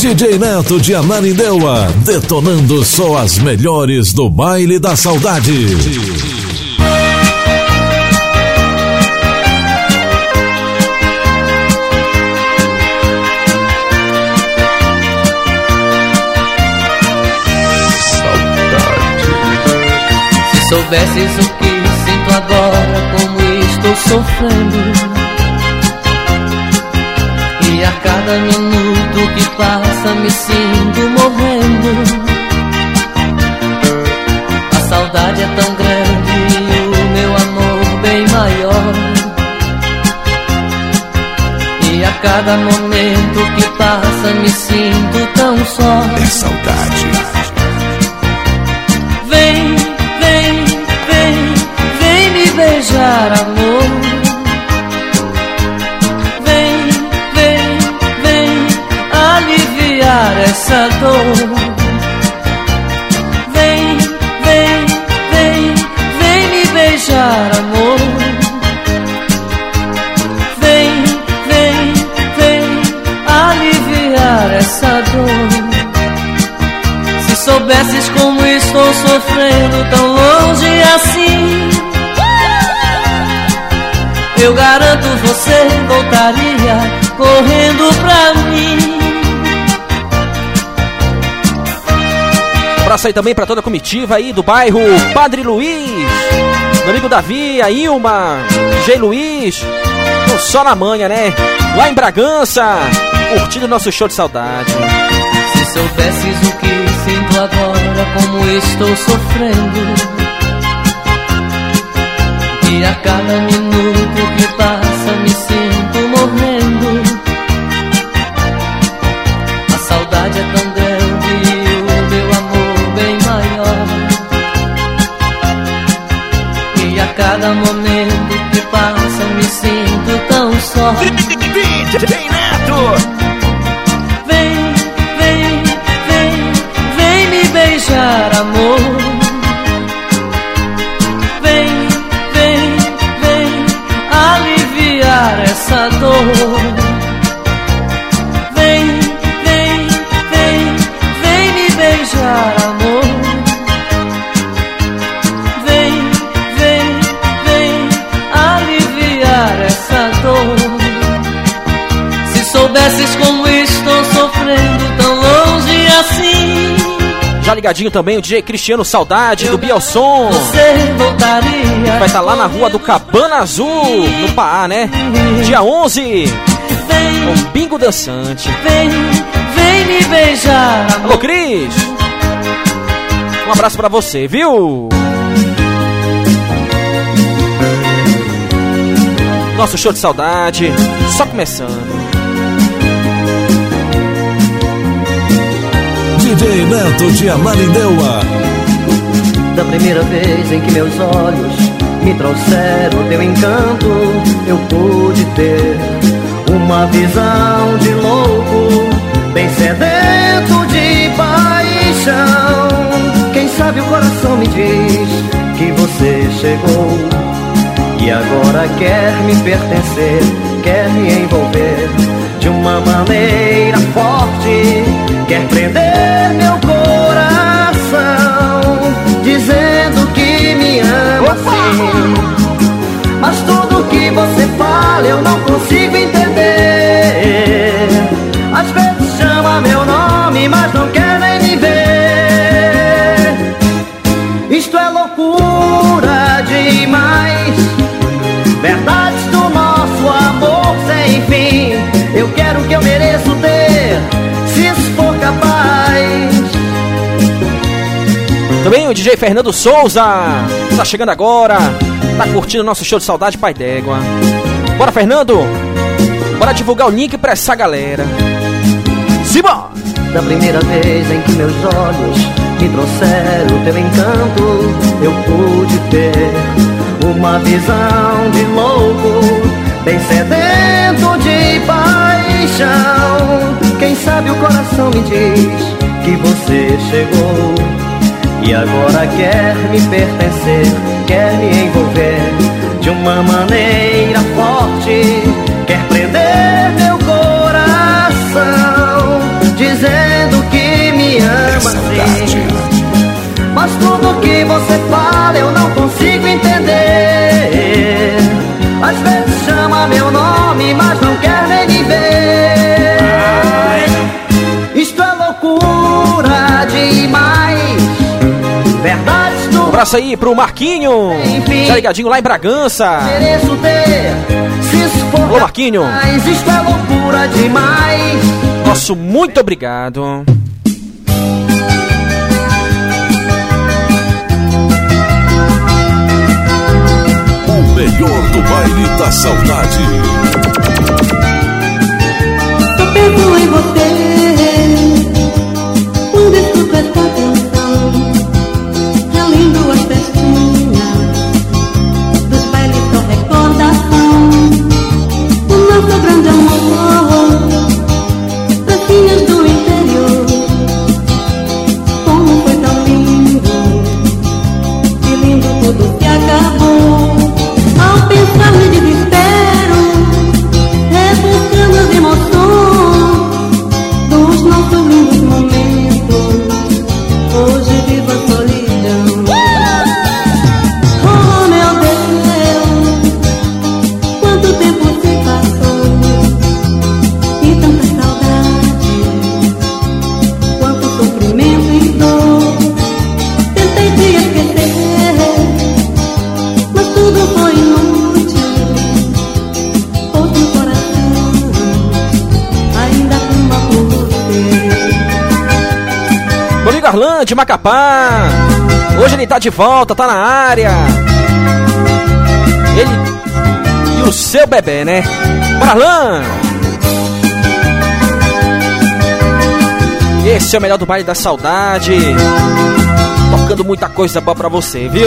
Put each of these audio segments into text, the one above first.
DJ Neto de Ananindeua, detonando só as melhores do baile da saudade. Se soubesses o que sinto agora, como estou sofrendo, e a cada minuto que passa me sinto morrendo. A saudade é tão grande e o meu amor bem maior, e a cada momento que passa me sinto tão só. É saudade. Vem, vem, vem, vem me beijar, amor. Vem, vem, vem aliviar essa dor. Vem, vem, vem, vem me beijar, amor. Vem, vem, vem aliviar essa dor. Se soubesses como estou sofrendo tão longe assim, eu garanto você voltaria correndo pra mim. Abraço aí também pra toda a comitiva aí do bairro Padre Luiz, meu amigo Davi, a Ilma, G. Luiz, só na manhã, né? Lá em Bragança, curtindo nosso show de saudade. Se soubesses o que sinto agora, como estou sofrendo, e a cada minuto que passa me sinto morrendo. A saudade é tão grande e o meu amor bem maior, e a cada momento que passa me sinto tão só. DJ Neto! Vem, vem, vem, vem me beijar, amor. Vem, vem, vem aliviar essa dor. Vem, vem, vem, vem me beijar, amor. Vem, vem, vem aliviar essa dor. Se soubesses como estou sofrendo tão longe assim. Já ligadinho também o DJ Cristiano Saudade do Bielson. Você voltaria. Vai estar lá na rua do Cabana Azul, no Pará, né? Dia 11. Vem, com Bingo Dançante. Vem, vem me beijar, amor. Alô, Cris. Um abraço pra você, viu? Nosso show de saudade só começando. DJ Neto de Ananindeua. Da primeira vez em que meus olhos me trouxeram teu encanto, eu pude ter uma visão de louco, bem sedento de paixão. Quem sabe o coração me diz que você chegou e agora quer me pertencer, quer me envolver de uma maneira forte, quer prender meu coração, dizendo que me ama sim. Mas tudo que você fala eu não consigo entender. Às vezes chama meu nome, mas não quer nem me ver. Isto é loucura demais, verdades do nosso amor sem fim. Eu quero o que eu mereço ter, se isso for capaz. Também o DJ Fernando Souza tá chegando agora, tá curtindo nosso show de saudade, Pai d'Égua. Bora, Fernando, bora divulgar o link pra essa galera. Simbora! Da primeira vez em que meus olhos me trouxeram teu encanto, eu pude ter uma visão de louco, bem sedento de paixão. Quem sabe o coração me diz que você chegou e agora quer me pertencer, quer me envolver de uma maneira forte, quer prender meu coração, diz dizendo que me ama sim, mas tudo que você fala eu não consigo entender. Às vezes chama meu nome, mas não quer nem me ver. Isto é loucura demais. Verdades do... Um abraço aí pro Marquinho. Enfim, tá ligadinho lá em Bragança. Mereço ter, se isso for. Ô Marquinho, mas isto é loucura demais. Nosso muito obrigado. O melhor do baile da saudade. Só penso em você quando escuto esta canção, relindo as festinhas dos bailes com recordação, o nosso grande amor, pracinhas do interior. Como foi tão lindo, que lindo tudo se acabou. Ao pensar me desespero, rebuscando as emoções dos nossos lindos momentos. Hoje vivo a solidão. Oh meu Deus, quanto tempo se passou e tanta saudade, quanto sofrimento e dor. Tentei te esquecer, mas tudo foi inútil. Outro coração ainda clama por você. Meu amigo Arlan de Macapá. Hoje ele tá de volta, tá na área. Ele e o seu bebê, né? Bora, Arlan! Esse é o melhor do baile da saudade. Tocando muita coisa boa pra você, viu?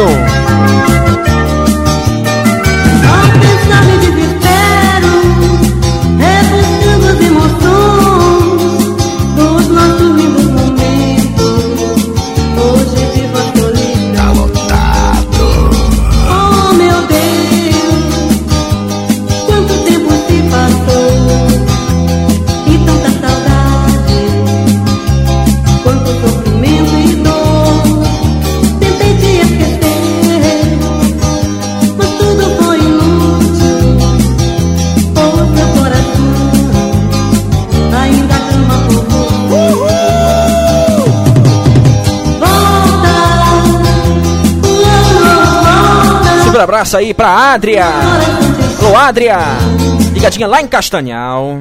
Ao pensar me desespero, rebuscando as emoções dos nossos lindos momentos. Hoje vivo a solidão. Tá lotado. Oh meu Deus, quanto tempo se passou e tanta saudade, quanto sofrimento e dor. Tentei te esquecer, mas tudo foi inútil. O seu coração ainda clama por você. Volta, volta. Super abraço aí pra Adria. Alô, Adria. Ligadinha lá em Castanhal.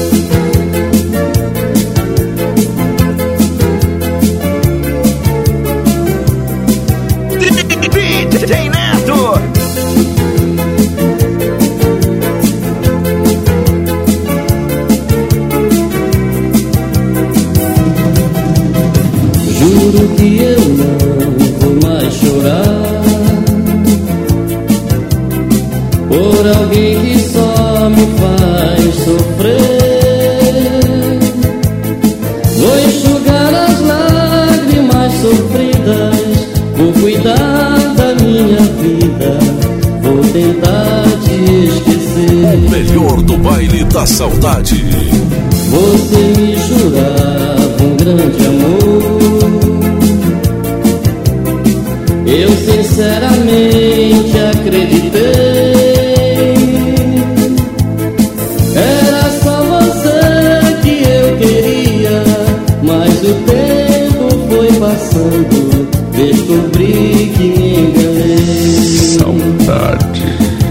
DJ Neto. Juro que eu não vou mais chorar por alguém que só me faz sofrer. Vou enxugar as lágrimas sofridas, vou cuidar da minha vida, vou tentar te esquecer. O melhor do baile da saudade. Você me jurava um grande amor, eu sinceramente acreditei. Era só você que eu queria, mas o tempo foi passando, descobri que me enganei. Saudade.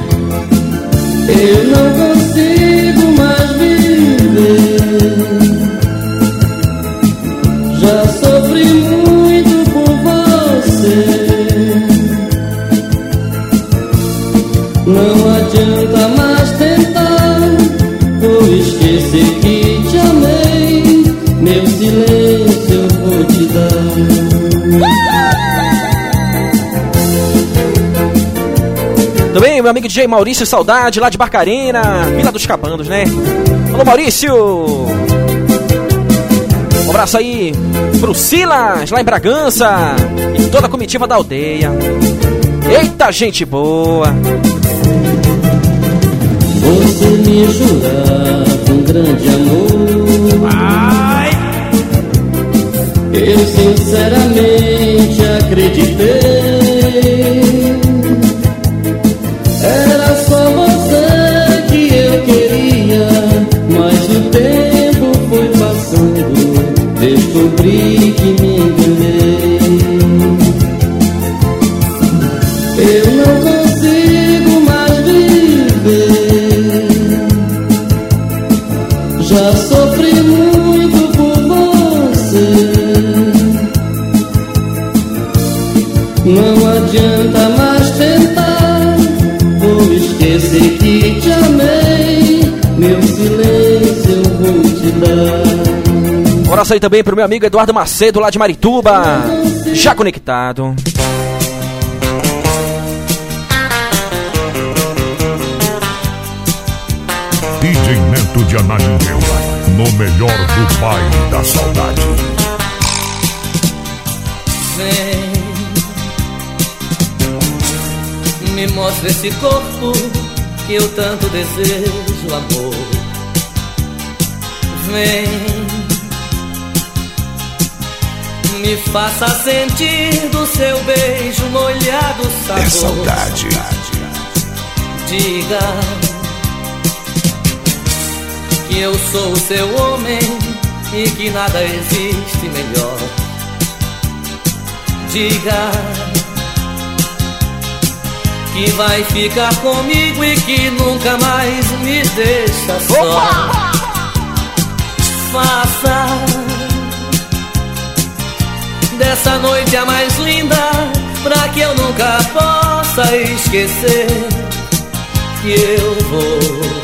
Eu não consigo mais viver, já sofri muito por você. Não adianta mais tentar, vou esquecer que te amei, meu silêncio eu vou te dar. Também meu amigo DJ Maurício Saudade, lá de Barcarena, Vila dos Cabandos, né? Alô, Maurício! Um abraço aí pro Silas, lá em Bragança, e toda a comitiva da aldeia. Eita, gente boa! Você me jurava um grande amor, Eu sinceramente acreditei. Era só você que eu queria, mas o tempo foi passando, descobri que me enganei. Eu não consigo mais viver, já sofri muito por você. Não adianta mais tentar, vou esquecer que te amei, meu silêncio eu vou te dar. Um abraço aí também pro meu amigo Eduardo Macedo, lá de Marituba, já conectado. DJ Neto de Ananindeua, no melhor do baile da saudade. Vem, me mostra esse corpo que eu tanto desejo, amor. Vem, me faça sentir do seu beijo molhado sabor. É saudade. Diga que eu sou o seu homem e que nada existe melhor. Diga que vai ficar comigo e que nunca mais me deixa só. Faça dessa noite a mais linda, pra que eu nunca possa esquecer que eu vou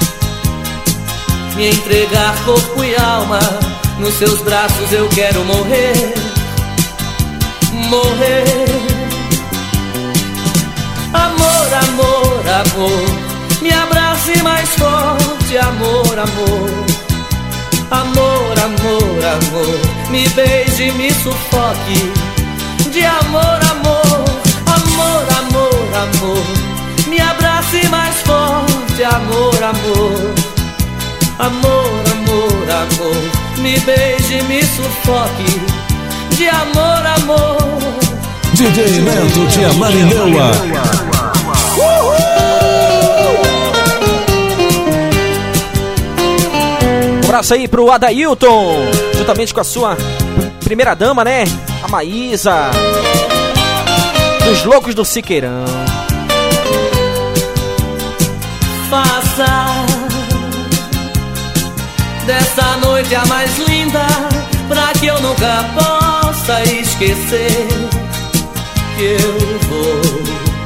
me entregar corpo e alma, nos seus braços eu quero morrer, morrer. Amor, amor, amor, me abrace mais forte, amor, amor. Amor, amor, amor, me beije, me sufoque, de amor, amor. Amor, amor, amor, me abrace mais forte, amor, amor. Amor, amor, amor, me beije, me sufoque, de amor, amor. DJ Neto de Ananindeua. Um abraço aí pro Adailton, juntamente com a sua primeira dama, né? A Maísa, dos Loucos do Siqueirão. Faça dessa noite a mais linda, pra que eu nunca possa esquecer que eu vou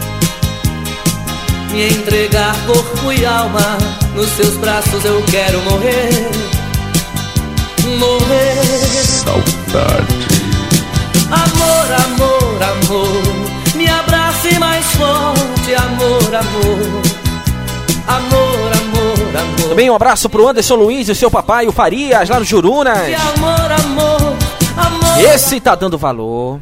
me entregar corpo e alma, nos seus braços eu quero morrer, morrer. Saudade. Amor, amor, amor, me abrace mais forte, amor, amor. Amor, amor, amor. Também um abraço pro Anderson Luiz e o seu papai, o Farias, lá no Jurunas. De amor, amor, amor. Esse tá dando valor.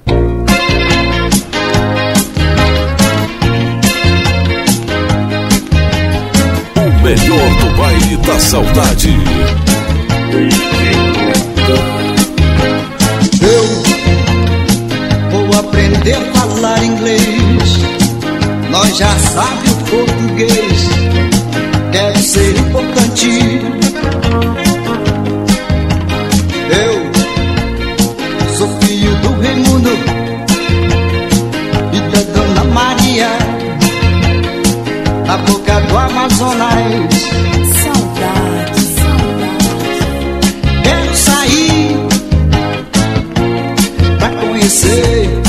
O melhor do baile da saudade. Eu vou aprender a falar inglês. Nós já sabemos o português, deve ser importante. Eu sou filho do Raimundo e da Dona Maria, da boca do Amazonas. Saudade, saudade. Quero sair pra conhecer.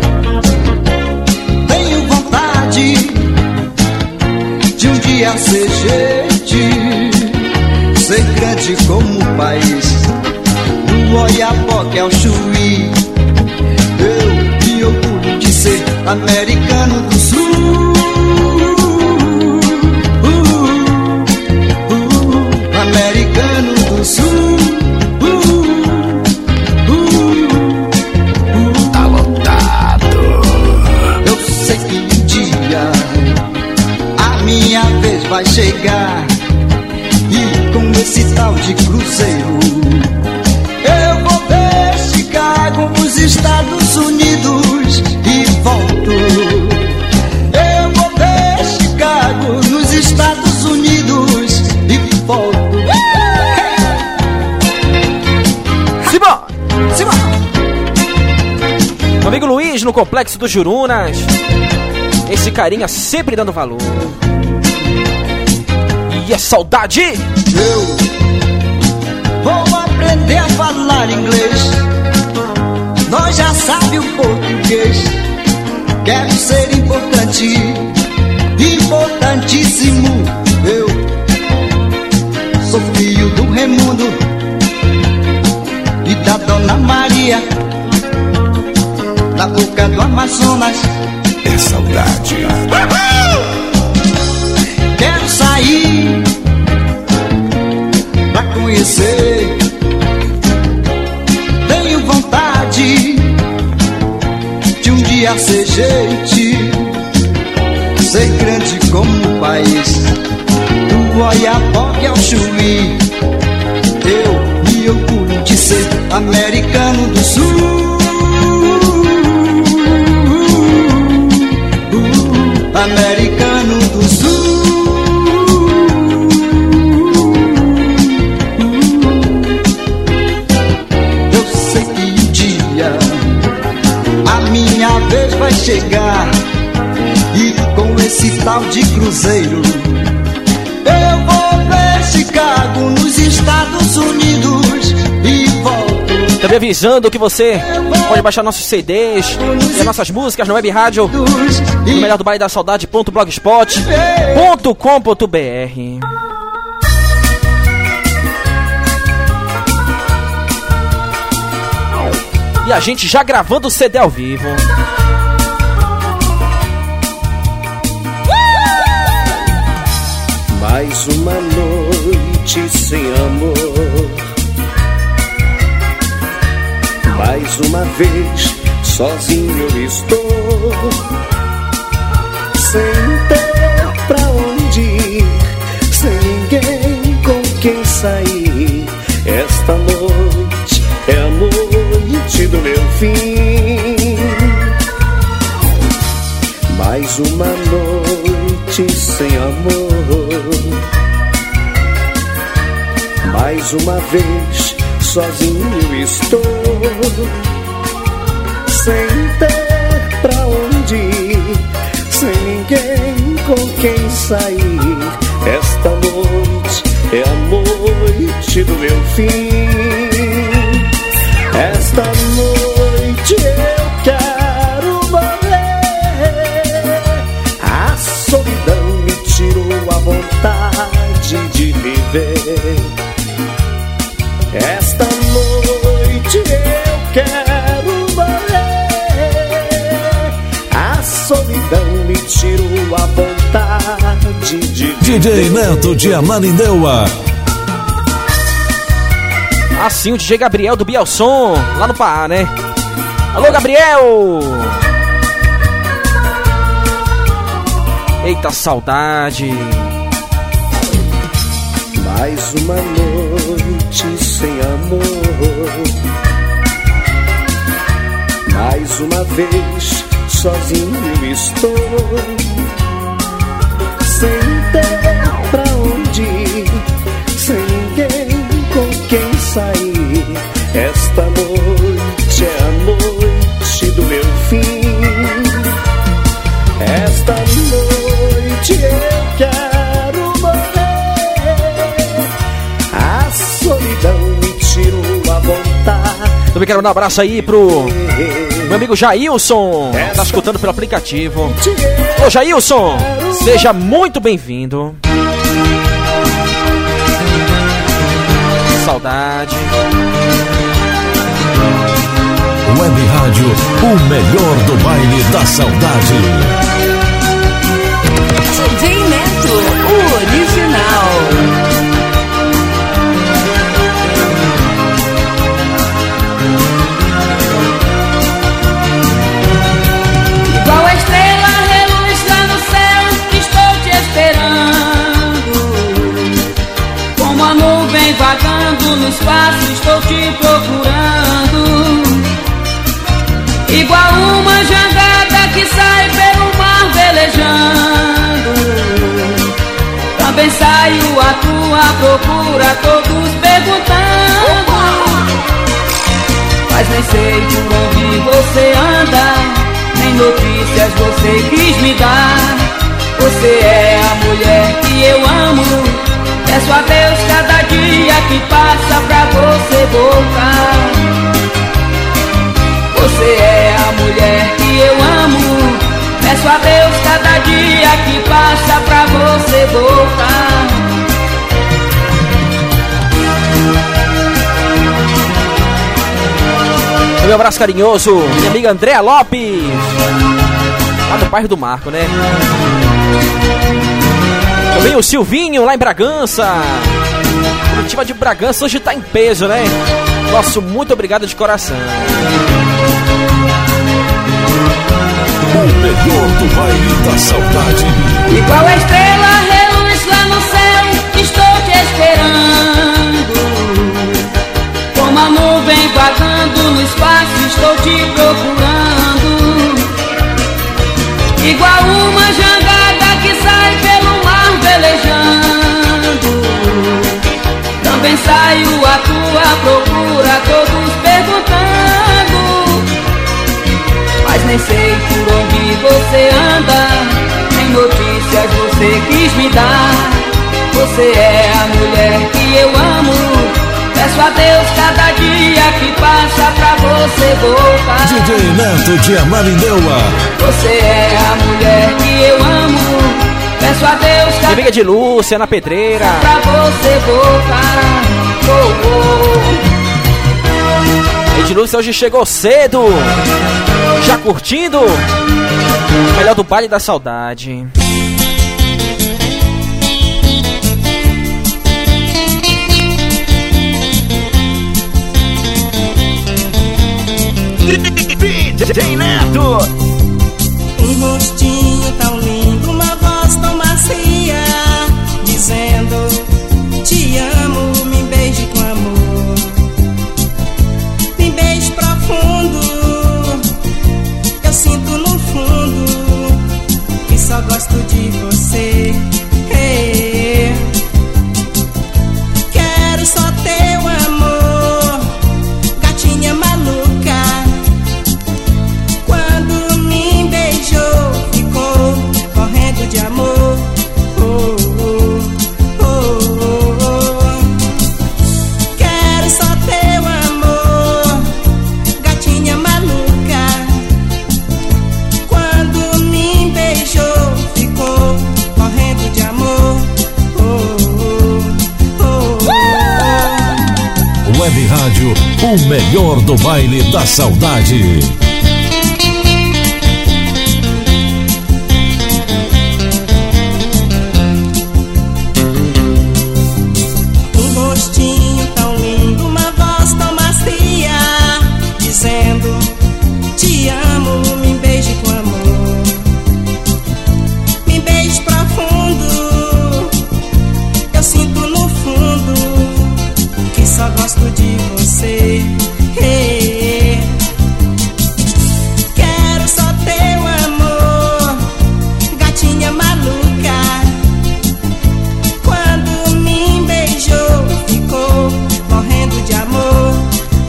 Tenho vontade de um dia ser gente, ser grande como o país do Oiapoque ao Chuí. Eu me orgulho de ser americano do Sul. Americano do Sul. Tá lotado. Eu sei que um dia a minha vez vai chegar, e com esse tal de cruzeiro eu vou ver Chicago Estados Unidos e volto. Eu vou ver Chicago nos Estados Unidos e volto. Simbora! Meu amigo Luiz no Complexo dos Jurunas. Esse carinha sempre dando valor. E é saudade! Eu vou aprender a falar inglês. Nós já sabe o português. Quero ser importante, importantíssimo. Eu sou filho do Raimundo e da Dona Maria, da boca do Amazonas. É saudade. Quero sair pra conhecer. Tenho vontade de um dia ser gente, ser grande como o país do Oiapoque ao Chuí. Eu me orgulho de ser americano do Sul. Americano do Sul. Eu sei que um dia a minha vez vai chegar, e com esse tal de cruzeiro eu vou ver Chicago nos Estados Unidos e volto. Também avisando que você pode baixar nossos CDs e as nossas músicas na web rádio no melhor do baile da saudade.blogspot.com.br. E a gente já gravando o CD ao vivo. Mais uma noite sem amor, mais uma vez sozinho eu estou, sem ter pra onde ir, sem ninguém com quem sair. Esta noite é a noite do meu fim. Mais uma noite sem amor, mais uma vez sozinho eu estou, sem ter pra onde ir, sem ninguém com quem sair. Esta noite é a noite do meu fim. Esta noite eu quero morrer. A solidão me tirou a vontade de viver. Esta noite eu quero morrer. A solidão me tirou a vontade de viver. DJ Neto de Ananindeua. Assim, o DJ Gabriel do Bielson, lá no Pará, né? Alô, Gabriel! Eita, saudade! Mais uma noite sem amor, mais uma vez sozinho estou, sem ter pra onde ir, sem ninguém com quem sair. Esta noite é a noite do meu fim. Esta noite eu quero morrer. A solidão me tirou a vontade. Também quero mandar um abraço aí pro meu amigo Jailson, tá escutando pelo aplicativo. Ô Jailson, seja muito bem-vindo. Saudade. Web Rádio, o melhor do baile da saudade. DJ Neto, o original. Igual a estrela reluz lá no céu, estou te esperando. Como a nuvem vagando no espaço, estou te procurando. tua procura, todos perguntando, mas nem sei por onde você anda, nem notícias você quis me dar. Você é a mulher que eu amo, peço a Deus cada dia que passa pra você voltar. Você é a mulher que eu amo, peço a Deus cada dia que passa pra você voltar. Um abraço carinhoso, minha amiga Andréa Lopes, lá do bairro do Marco, né? Também o Silvinho, lá em Bragança. Curitiba de Bragança hoje tá em peso, né? Nosso muito obrigado de coração. O melhor do baile da saudade. Igual a estrela reluz lá no céu, estou te esperando. Como a nuvem vagando no espaço, estou te procurando. Igual uma jangada que sai pelo mar velejando, também saio à tua procura, todos perguntando, mas nem sei por onde você anda, nem notícias você quis me dar. Você é a mulher que eu amo, peço a Deus cada dia que passa pra você voltar. DJ Neto de Ananindeua. Você é a mulher que eu amo, peço a Deus cada Amiga de Lúcia, na Pedreira, pra você voltar. A de Lúcia hoje chegou cedo, já curtindo o melhor do baile da saudade. DJ Neto. Um rostinho tão lindo, uma voz tão macia, dizendo te amo, me beije com amor, me beije profundo. Eu sinto no fundo que só gosto de você. Quero só teu amor, gatinha maluca. Quando me beijou, ficou correndo de amor. Quero só teu amor, gatinha maluca. Quando me beijou, ficou correndo de amor. Web Rádio, o melhor do baile da saudade. Um rostinho tão lindo, uma voz tão macia, dizendo te amo, me beije com amor, me beije profundo. Eu sinto no fundo que só gosto de você. Quero só teu amor, gatinha maluca. Quando me beijou, ficou morrendo de amor.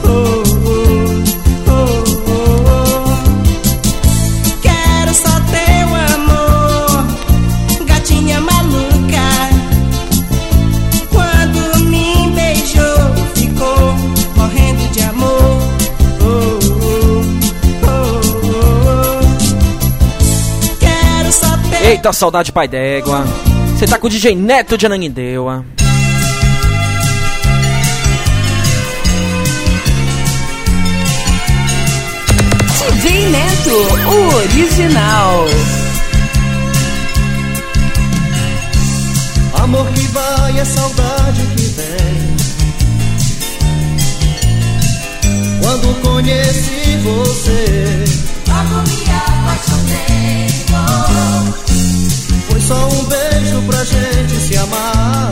Quero só teu amor, gatinha maluca. Quando me beijou, ficou morrendo de amor. Quero só teu. Eita, saudade, pai d'égua. Você tá com o DJ Neto de Ananindeua. DJ Neto, o original. Amor que vai é saudade que vem. Quando conheci você, Logo me apaixonei. foi só um beijo pra gente se amar.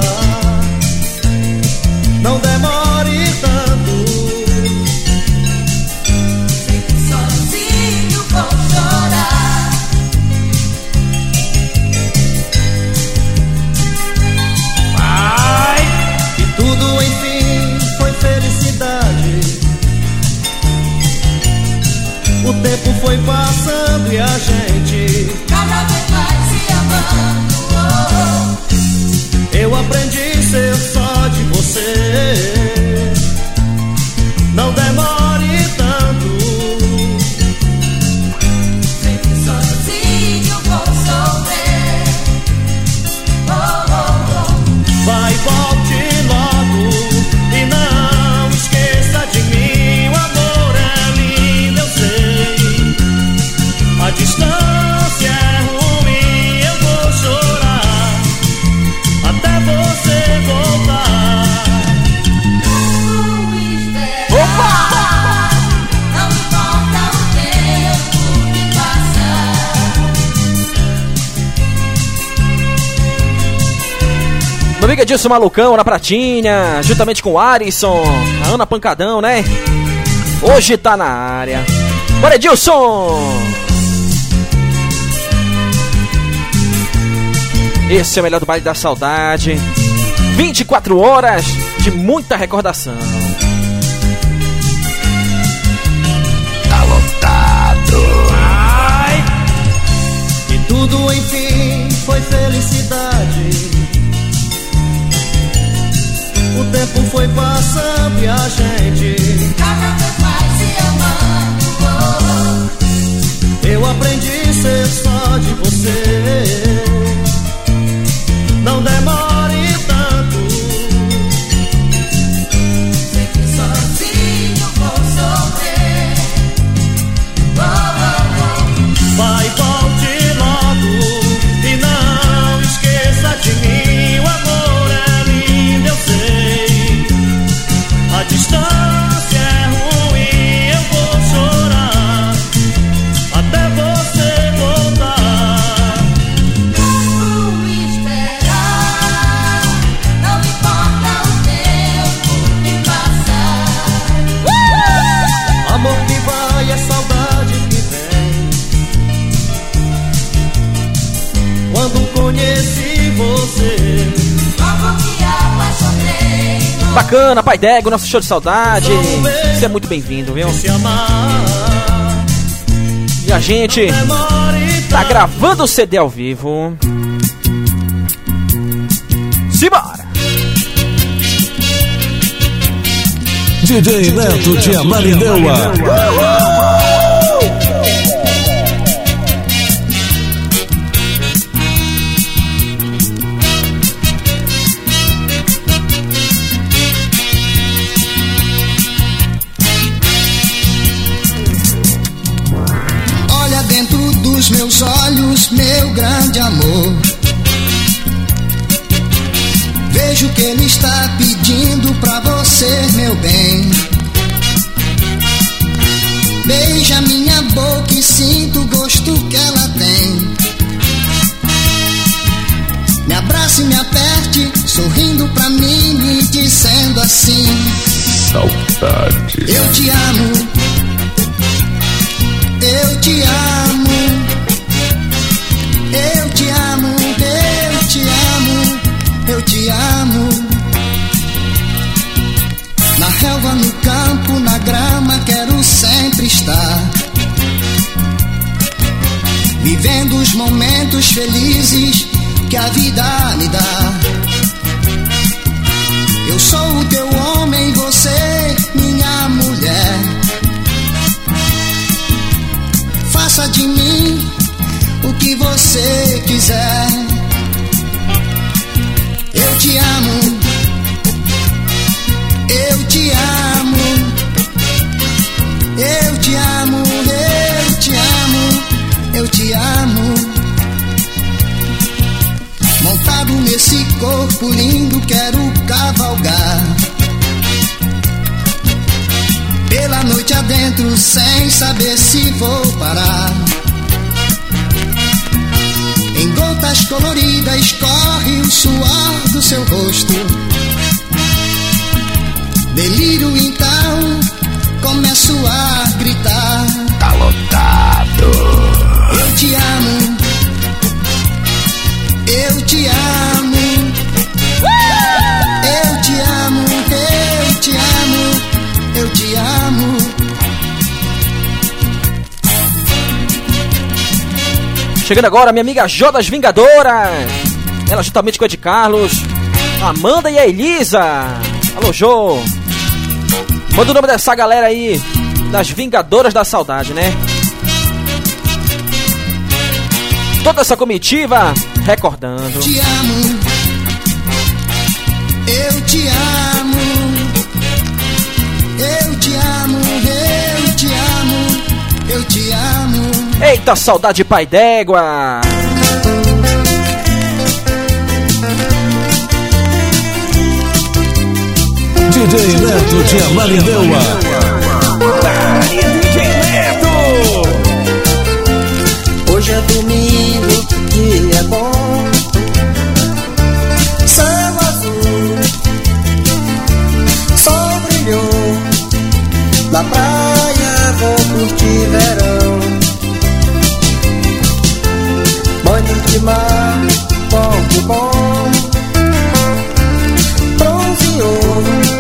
Não demore tanto, Sozinho vou chorar. vai tempo foi passando e a gente cada vez mais se amando. Eu aprendi a ser só de você. Não demore tanto. Sei que sozinho vou sofrer. Vai, volte logo e não esqueça de mim. O amor é lindo, eu sei. A distância é ruim, eu vou chorar até você voltar. Opa! Não importa o tempo que passar. Meu amigo Edilson Malucão na Pratinha, juntamente com o Arisson, a Ana Pancadão, né? Hoje tá na área. Bora, Edilson! Esse é o melhor do Baile da Saudade. 24 horas de muita recordação. Tá lotado. E tudo enfim foi felicidade. O tempo foi passando e a gente Cada vez mais se amando. eu aprendi a ser só de você. Não demore tanto. Sei que sozinho vou sofrer. Vai, volte logo e não esqueça de mim. O amor é lindo, eu sei. A distância é ruim, eu vou chorar até você voltar. Esperar. Não importa o tempo que passar. Amor que vai é saudade que vem. Quando conheci você, Logo me apaixonei. Bacana, Pai Dego, nosso show de saudade. Você é muito bem-vindo, viu? se amar. E a gente Demore tá gravando o CD ao vivo. Simbora! DJ Neto de Ananindeua. Olha dentro dos meus olhos, meu grande amor. Vejo que ele está pedindo pra você, meu bem. Beija minha boca e sinto o gosto que ela tem. Me abrace e me aperte, sorrindo pra mim, me dizendo assim: Saudade. eu te amo, eu te amo, eu te amo, eu te amo, eu te amo. Na relva, no campo, na grama, quero sempre estar, vivendo os momentos felizes que a vida me dá. Eu sou o teu homem, você minha mulher. Faça de mim o que você quiser. Eu te amo, eu te amo, eu te amo, eu te amo, eu te amo. Montado nesse corpo lindo, quero cavalgar pela noite adentro, sem saber se vou parar. Em gotas coloridas corre o suor do seu rosto. Delírio então, começo a gritar: Tá lotado. eu te amo, eu te amo, eu te amo, eu te amo, eu te amo. Chegando agora, minha amiga Jô das Vingadoras. Ela juntamente com a Ed Carlos, a Amanda e a Elisa. Alô, Jô. Manda o nome dessa galera aí, das Vingadoras da Saudade, né? Toda essa comitiva recordando. Te amo, eu te amo, eu te amo, eu te amo, eu te amo. Eita, saudade, pai d'égua. DJ Neto de Amarindeua. DJ Neto. Hoje é domingo, dia bom, céu azul, sol brilhou, na praia vou curtir verão, banho de mar, bom que bom, bronzeou,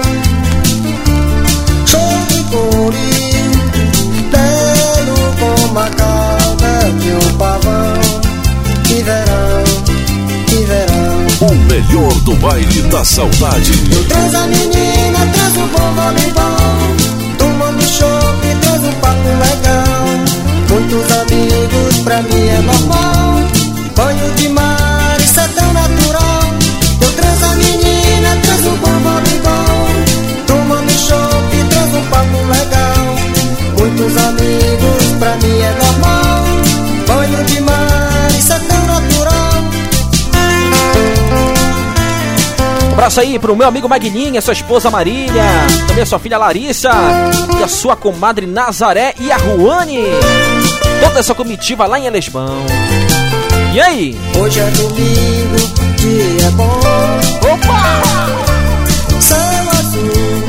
show de cores, belo como a cauda de um pavão. Que verão, que verão. O melhor do baile da saudade. Eu transo a menina, transo um bom voleibol, tomando chopp, transo um papo legal. Muitos amigos, pra mim é normal. Banho de mar, isso é tão natural. Eu transo a menina, transo um bom voleibol, tomando chopp, transo um papo legal. Muitos amigos, pra mim é normal. Banho de mar, isso é tão natural. Um abraço aí pro meu amigo Maguilinha, sua esposa Marília, também a sua filha Larissa e a sua comadre Nazaré e a Ruane. Toda essa comitiva lá em Elesbão. E aí? Hoje é domingo, dia bom. Opa! Céu azul,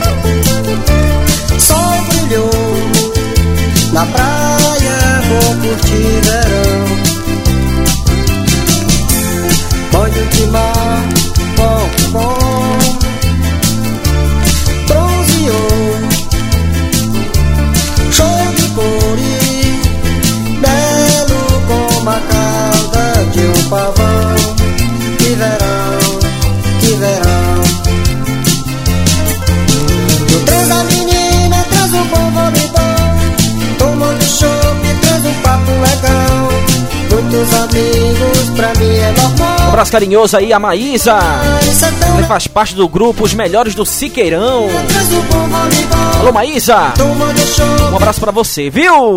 sol brilhou, na praia vou curtir verão. Banho de mar, bom que bom, bronzeou, show de cores, belo como a cauda de um pavão. Que verão, que verão. Eu transo a menina, transo um bom voleibol, tomando chopp, transo um papo legal. Muitos amigos, pra mim é normal. Um abraço carinhoso aí a Maísa. Ele faz parte do grupo Os Melhores do Siqueirão. Alô, Maísa. Um abraço pra você, viu?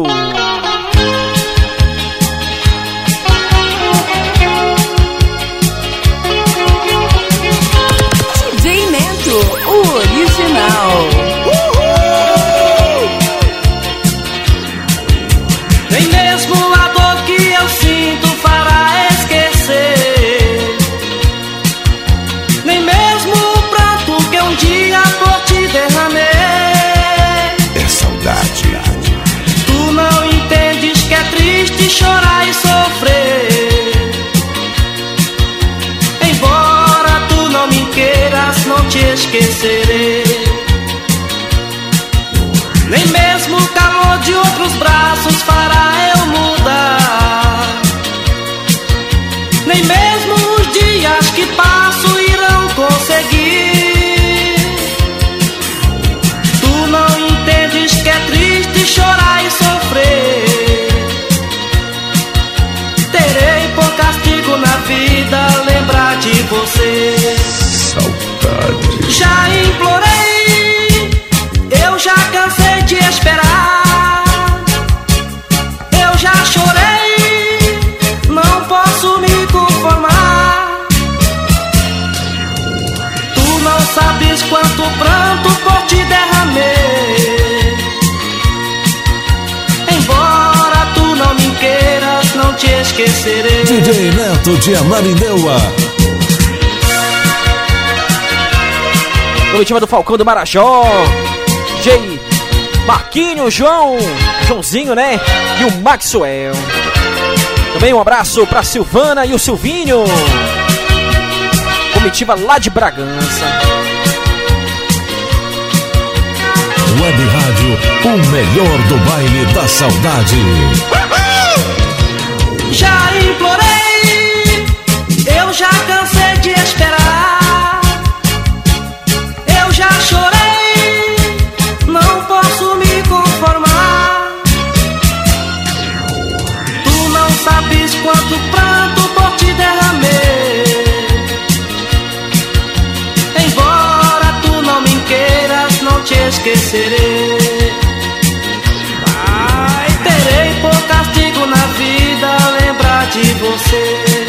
DJ Neto, o original. Nem mesmo a dor que eu sinto fará esquecer, nem mesmo o pranto que um dia por ti derramei. É saudade. Tu não entendes que é triste chorar e sofrer. Embora tu não me queiras, não te esquecerei. Nem mesmo o calor de outros braços fará eu mudar. Nem mesmo os dias que passo irão conseguir. Tu não entendes que é triste chorar e sofrer. Terei por castigo na vida lembrar de você. Saudade. Já implorei, eu já cansei de esperar. Eu já chorei, não posso me conformar. Tu não sabes quanto pranto por ti derramei. Embora tu não me queiras, não te esquecerei. DJ Neto de Amarindeua. Comitiva do Falcão do Marajó. DJ Marquinhos, Joãozinho, né? E o Maxwell. Também um abraço pra Silvana e o Silvinho. Comitiva lá de Bragança. Web Rádio, o melhor do baile da saudade. Já implorei, eu já cansei de esperar. Eu já chorei, não posso me conformar. Tu não sabes quanto pranto por ti derramei. Embora tu não me queiras, não te esquecerei. Ai, terei por castigo na vida lembrar de você.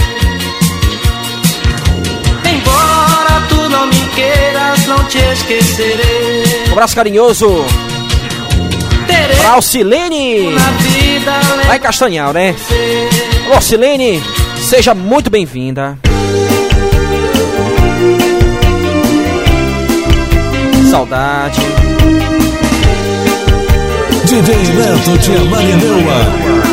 Embora tu não me queiras, não te esquecerei. Um abraço carinhoso pra Alcilene, lá em Castanhal, né? Alô, Alcilene, seja muito bem-vinda. Saudade. DJ Neto de Amareloa.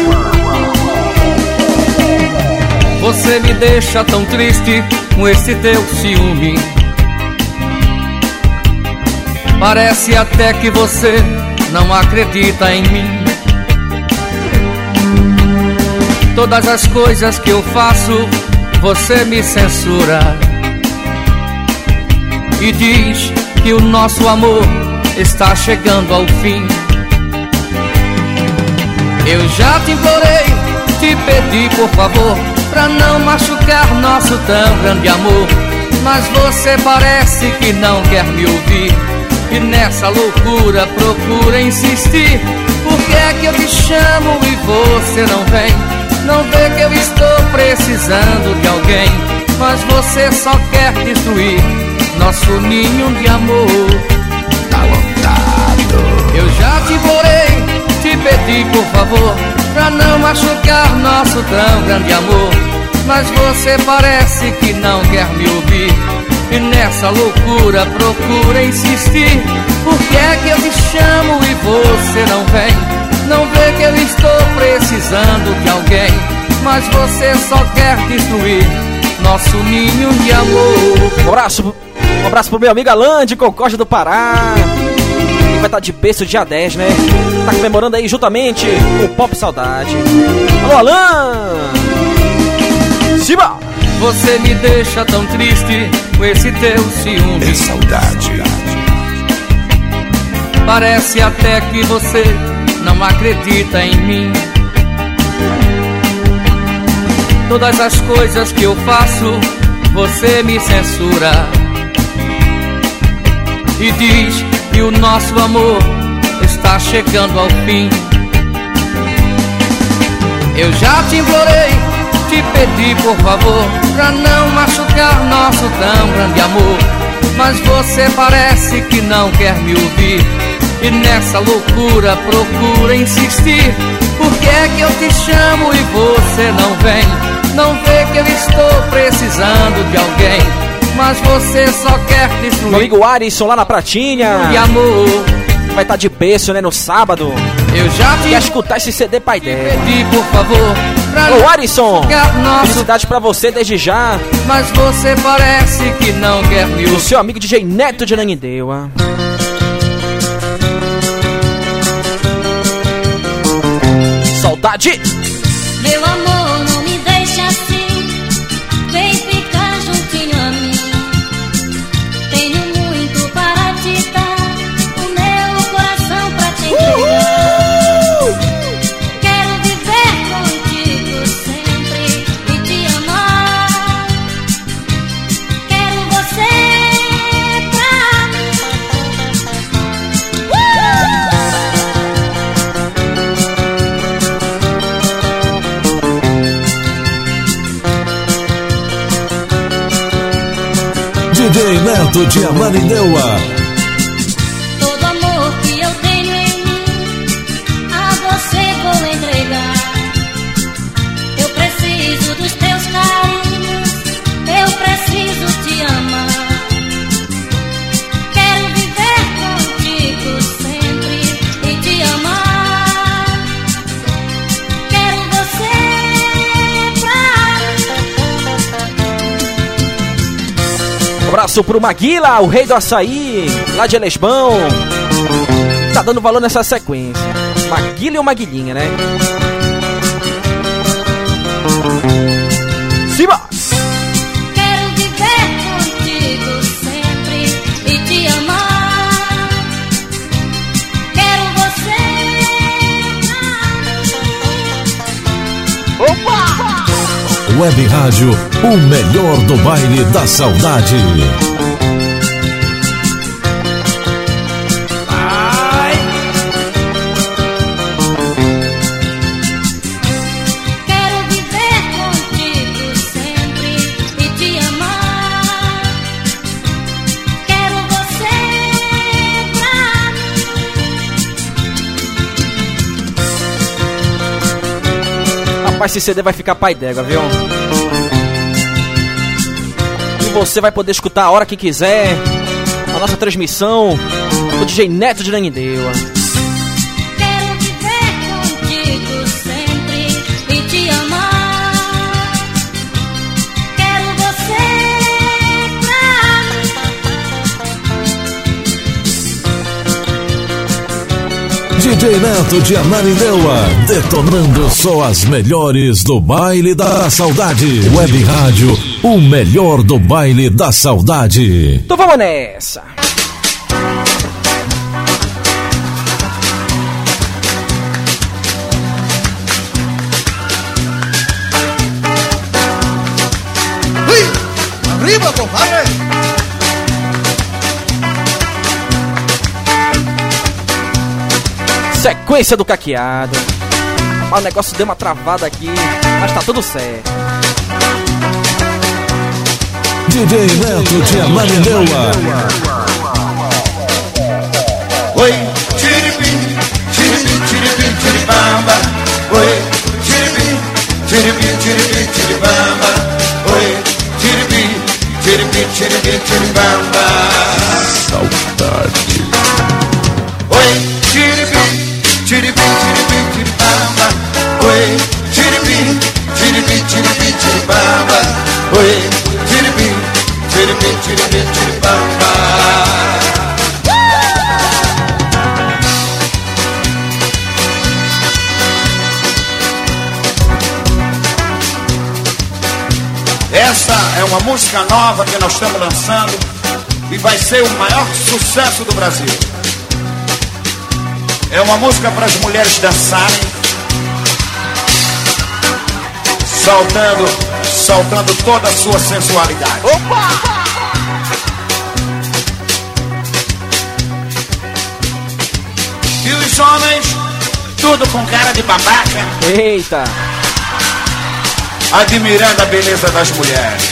Você me deixa tão triste com esse teu ciúme. Parece até que você não acredita em mim. Todas as coisas que eu faço, você me censura e diz que o nosso amor está chegando ao fim. Eu já te implorei, te pedi por favor, pra não machucar nosso tão grande amor, mas você parece que não quer me ouvir, e nessa loucura procura insistir. Por que é que eu te chamo e você não vem? Não vê que eu estou precisando de alguém, mas você só quer destruir nosso ninho de amor. Tá lotado. Eu já te implorei, te pedi por favor, pra não machucar nosso tão grande amor, mas você parece que não quer me ouvir, e nessa loucura procura insistir. Por que é que eu te chamo e você não vem? Não vê que eu estou precisando de alguém, mas você só quer destruir nosso ninho de amor. Um abraço pro meu amigo Alan de Concórdia do Pará. Ele vai estar de berço dia 10, né? Tá comemorando aí juntamente o Pop Saudade. Alô, Alan! Siba! Você me deixa tão triste com esse teu ciúme. É saudade. Parece até que você não acredita em mim. Todas as coisas que eu faço, você me censura e diz que o nosso amor está chegando ao fim. Eu já te implorei, te pedi por favor, pra não machucar nosso tão grande amor, mas você parece que não quer me ouvir, e nessa loucura procura insistir. Por que é que eu te chamo e você não vem? Não vê que eu estou precisando de alguém, mas você só quer destruir. Meu amigo Arisson lá na Pratinha. E amor, vai estar de berço, né, no sábado. Eu já te quer escutar esse CD Pai dela. Pedi por favor. Ô Arisson, felicidade pra você desde já. Mas você parece que não quer me ouvir. O seu amigo DJ Neto de Ananindeua. Saudade. Meu amor, não me deixe assim, vem ficar juntinho a mim. Tenho muito para te dar, o meu coração pra te entregar. Quero viver contigo sempre e te amar. Quero você pra DJ Neto de Amareloa. todo amor que eu tenho em mim, a você vou entregar. Eu preciso dos teus carinhos, eu preciso te amar. Quero viver contigo sempre e te amar. Quero você Um abraço pro Maguila, o rei do açaí, lá de Elesbão. Tá dando valor nessa sequência. Maguila e o Maguilinha, né? Siba! Quero viver contigo sempre e te amar. Quero você pra mim. Opa! Web Rádio, o melhor do baile da saudade. Quero viver contigo sempre e te amar. Quero você pra mim. Rapaz, esse CD vai ficar pai d'égua, viu? E você vai poder escutar a hora que quiser a nossa transmissão do DJ Neto de Nanindeua. Quero viver contigo sempre e te amar. Quero você pra mim. DJ Neto de Ananindeua, detonando só as melhores do baile da saudade. Web Rádio, o melhor do baile da saudade. Então vamos nessa! Arriba, compadre! Sequência do caqueado. O negócio deu uma travada aqui, mas tá tudo certo. DJ Neto de Ananindeua. Oi, tiribi, tiribi, tiribi, tiribamba. Oi, tiribi, tiribi, tiribi, tiribamba. Oi, tiribi, tiribi, tiribi, tiribamba. Saudade. Oi, tiribi, tiribi, tiribi, tiribamba. Oi, tiribi, tiribi, tiribi, tiribamba. Oi, tiribi, tiribi, tiribi, tiribamba. Essa é uma música nova que nós estamos lançando e vai ser o maior sucesso do Brasil. É uma música para as mulheres dançarem, soltando toda a sua sensualidade. Opa! E os homens, tudo com cara de babaca, Eita! admirando a beleza das mulheres.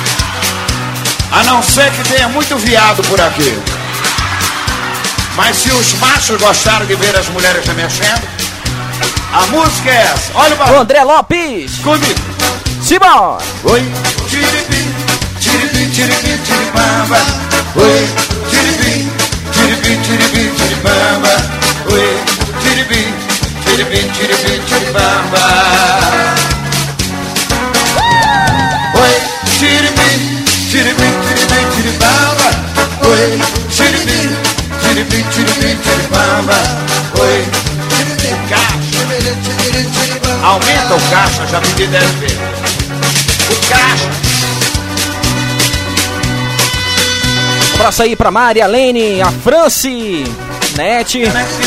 A não ser que tenha muito viado por aqui. Mas se os machos gostaram de ver as mulheres se mexendo, a música é essa. Olha o O André Lopes! comigo. Simbora! Oi, tiribi, tiribi, tiribi, tiribamba. Oi, tiribi, tiribi, tiribi, tiribamba. Oi, tiribi, tiribi, tiribi, tiribamba. Oi, tiribi, tiribi, tiribi, tiribamba. Oi, tiribi, tiribi, tiribi, tiribamba. Oi, tiribi, caixa. Aumenta o caixa, já pedi 10 vezes. O caixa. Um abraço aí pra Maria, Lene, a Franci, Nete,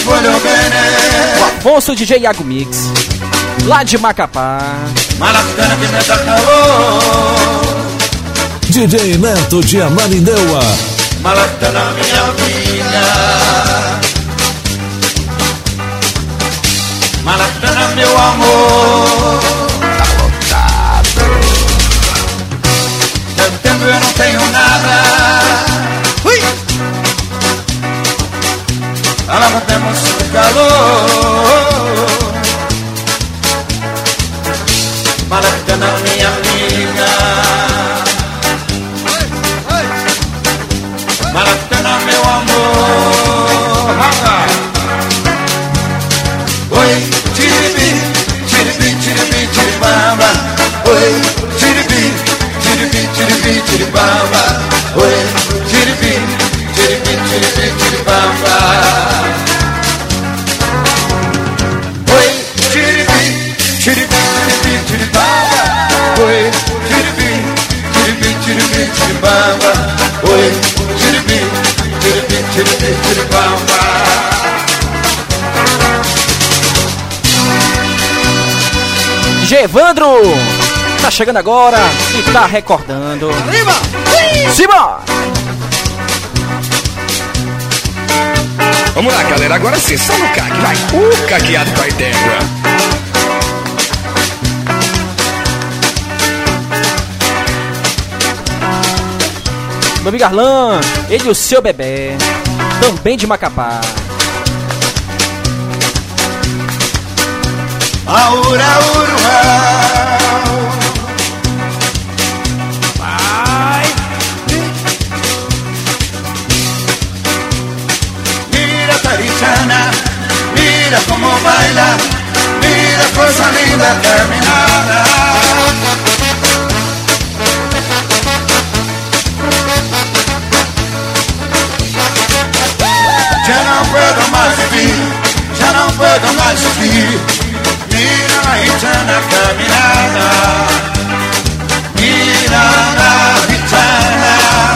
o Afonso DJ Iago Mix, lá de Macapá. Malacana que me dá calor. DJ Neto de Ananindeua. Malacana minha vida. Malacana meu amor. Tá lotado. Seu tempo eu não tenho nada. Ui! Ela temos calor. Malacana minha amiga. Malacana meu amor. Oi, tiribi, tiribi, tiribi, tiribamba. Oi, tiribi, tiribi, tiribi, tiribamba. Oi, tiribi, tiribi, tiribi, tiribamba. Oi, tiribi, tiribi, tiribi, tiribamba. oi, tiribi, tiribi, tiribi, tiribamba, oi, tiribi, tiribi, tiribi, tiribamba. Evandro tá chegando agora e tá recordando. Simbora! Vamos lá, galera, agora sim, só no caque, vai. Caqueado com a idégua. Meu amigo Arlan, ele e o seu bebê, também de Macapá. Aura, vai. Mira Tarizana, mira como baila, mira cosa linda terminada. Ya no puedo más vivir, ya no puedo más sufrir. Mira la gitana caminada, mira la gitana.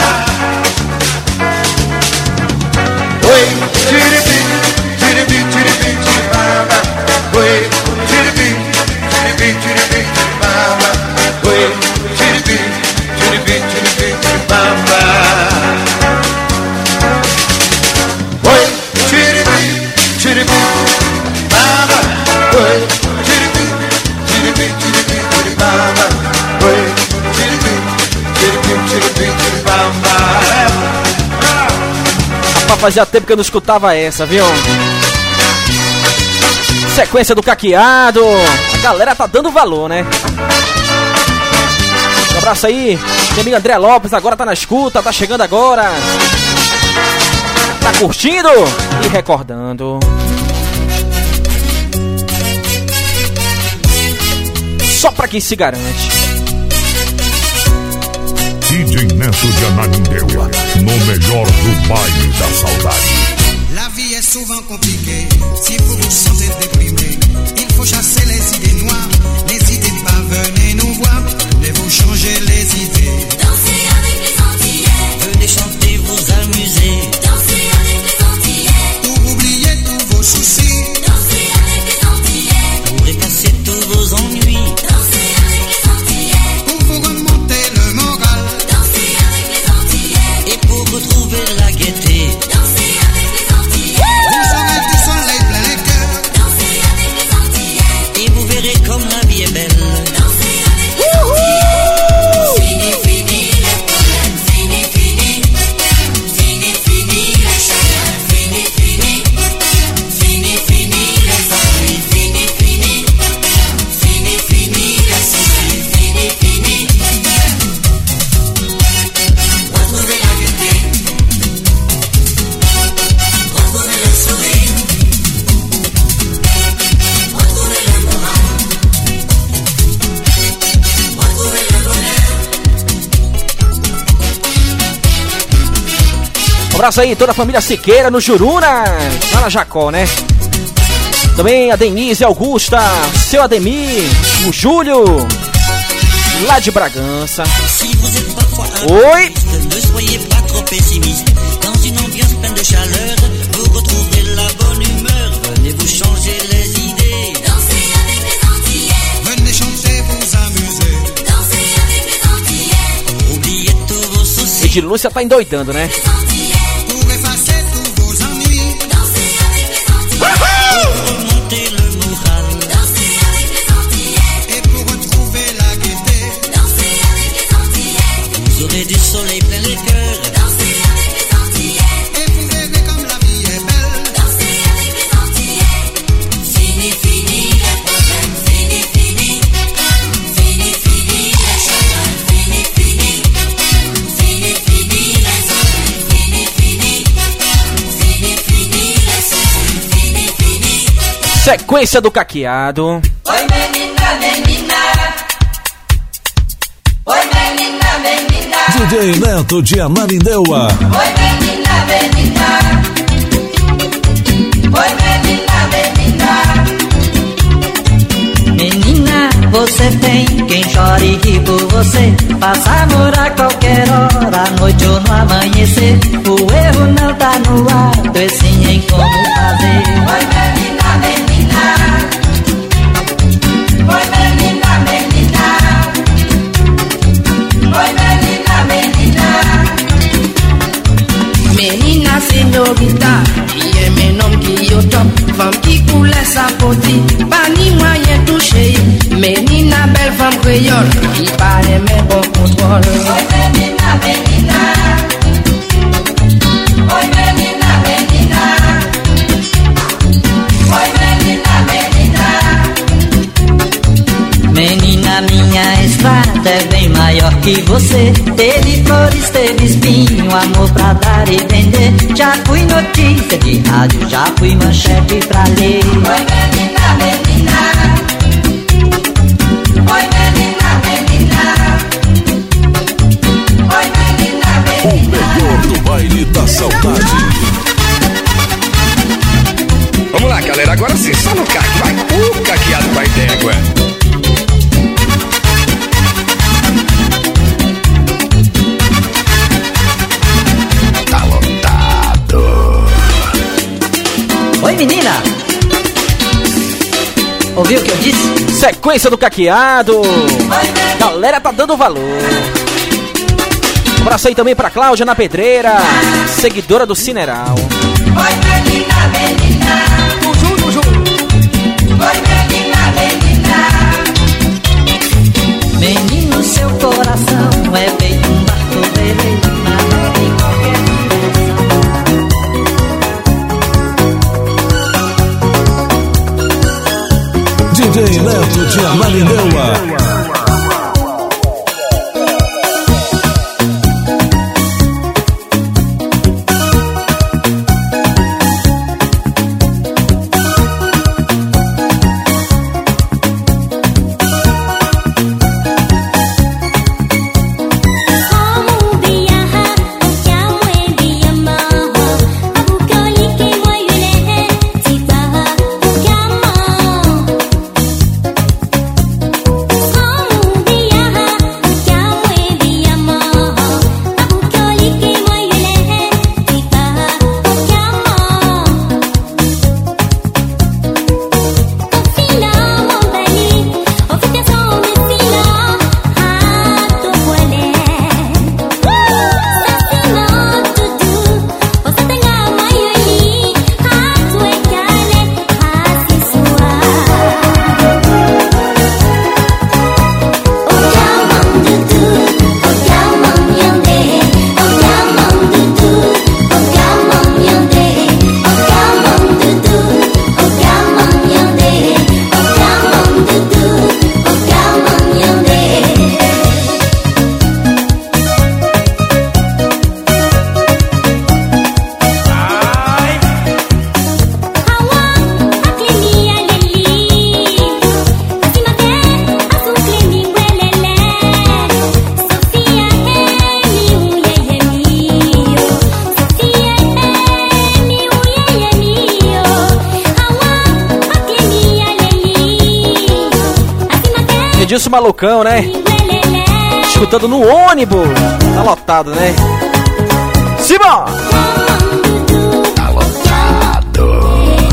Oi, tiribi, tiribi, tiribi, tiribamba. Oi, tiribi, tiribi, tiribi, tiribamba. Oi, tiribi, tiribi, tiribi, tiribamba. Oi, tiribi, tiribi, bamba. Oi. Fazia tempo que eu não escutava essa, viu? Sequência do caqueado. A galera tá dando valor, né? Um abraço aí. Meu amigo André Lopes agora tá na escuta, tá chegando agora. Tá curtindo e recordando. Só pra quem se garante. DJ Neto de Ananindeua, no melhor do baile da saudade. La vie est souvent compliquée. Si vous vous sentez déprimé, il faut chasser les idées noires. N'hésitez pas, venez nous voir. Venez vous changer les idées. Dansez avec les Antillais. Venez chanter, vous amuser. Dansez avec les Antillais. Pour oublier tous vos soucis. Dansez avec les Antillais. Pour effacer tous vos ennuis. Dansez avec les Antillais. Pour vous remonter le moral. Dansez avec les Antillais. Et pour retrouver la gaieté. Dansez avec les Antillais. Vous aurez du soleil plein les cœurs. Dansez avec les Antillais. Et vous verrez comme la vie est belle. Dansez avec les Antillais. Fini, fini les problèmes. Fini, fini. Fini, fini les chagrins. Fini, fini. Fini, fini les ennuis. Fini, fini. Fini, fini les soucis. Fini, fini. Retrouvez la gaieté. Retrouvez le sourire. Retrouvez le moral. Retrouvez le bonheur. Um abraço aí, toda a família Siqueira no Juruna, lá na Jacó, né? Também a Denise, a Augusta, seu Ademir, o Júlio, lá de Bragança. Si vous êtes parfois Oi! ne soyez pas trop pessimiste. Dans une ambiance pleine de chaleur, vous retrouverez la bonne humeur. Venez vous changer les idées. Dansez avec les Antillais. Venez chanter, vous amuser. Dansez avec les Antillais. Oubliez tous vos soucis. Ed Lúcia tá endoidando, né? Les Antillais. Pour effacer tous vos ennuis. Dansez avec les Antillais. Pour remonter le moral. Dansez avec les Antillais. Et pour retrouver la gaieté. Dansez avec les Antillais. Vous aurez du soleil plein les cœurs. Dansez avec les Antillais. Et vous verrez comme la vie est belle. Dansez avec les Antillais. Fini, fini les problèmes. Fini, fini. Fini, fini les chagrins. Fini, fini. Fini, fini les ennuis. Fini, fini. Fini, fini les soucis. Fini, fini. Sequência do caqueado. Oi menina, menina. Oi menina, menina. DJ Neto de Ananindeua. Oi menina, menina. Oi menina, menina. Menina, você tem quem chora chore rir por você. Passa amor a qualquer hora, à noite ou no amanhecer. O erro não tá no ato, e sim em como fazer. Oi menina, menina. Oi menina, menina. Oi menina, menina. Menina senyorita, qui est mon homme qui est au top. Femme qui coule sa poti, pas ni moyen touché. Menina belle femme créole, qui paraît mais bon contrôle. Oi menina, menina. Oi menina, menina. Oi menina, menina. Menina, minha estrada é bem maior que você. Teve flores, teve espinho, amor pra dar e vender. Já fui notícia de rádio, já fui manchete pra ler. Oi menina, menina. Oi menina, menina. Oi menina, menina. O melhor do baile da saudade. Vamos lá, galera, agora sim, só no caque, vai. Caqueado pai d'égua. Tá lotado. Oi menina, ouviu o que eu disse? Sequência do caqueado. Galera tá dando valor. Um abraço aí também pra Cláudia na Pedreira, seguidora do Cineral. Oi menina, menina. Oi menina, menina. Menino, seu coração é feito um barco veleiro, nada tem qualquer DJ Neto de Ananindeua. Edilson Malucão, né? Escutando no ônibus. Tá lotado, né? Simão! Tá lotado.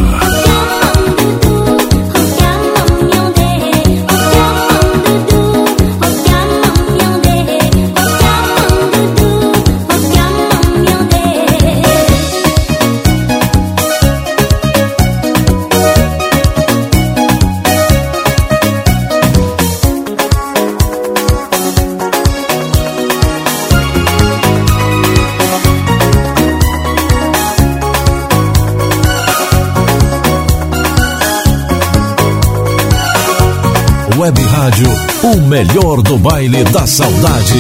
Web Rádio, o melhor do baile da saudade.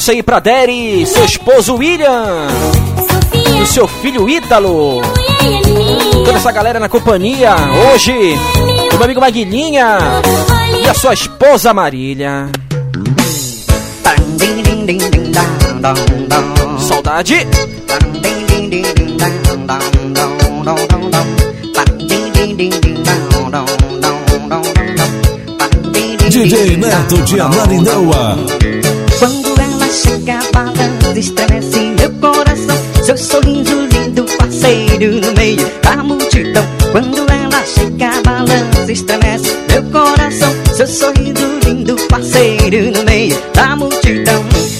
abraço aí pra Deri, seu esposo William e o seu filho Ítalo. Toda essa galera na companhia hoje, o meu amigo Maguilinha e a sua esposa Marília. Saudade. DJ Neto de Ananindeua. Quando ela chega, balança, estremece meu coração. Seu sorriso lindo, parceiro no meio da multidão. Quando ela chega, balança, estremece meu coração. Seu sorriso lindo, parceiro no meio da multidão.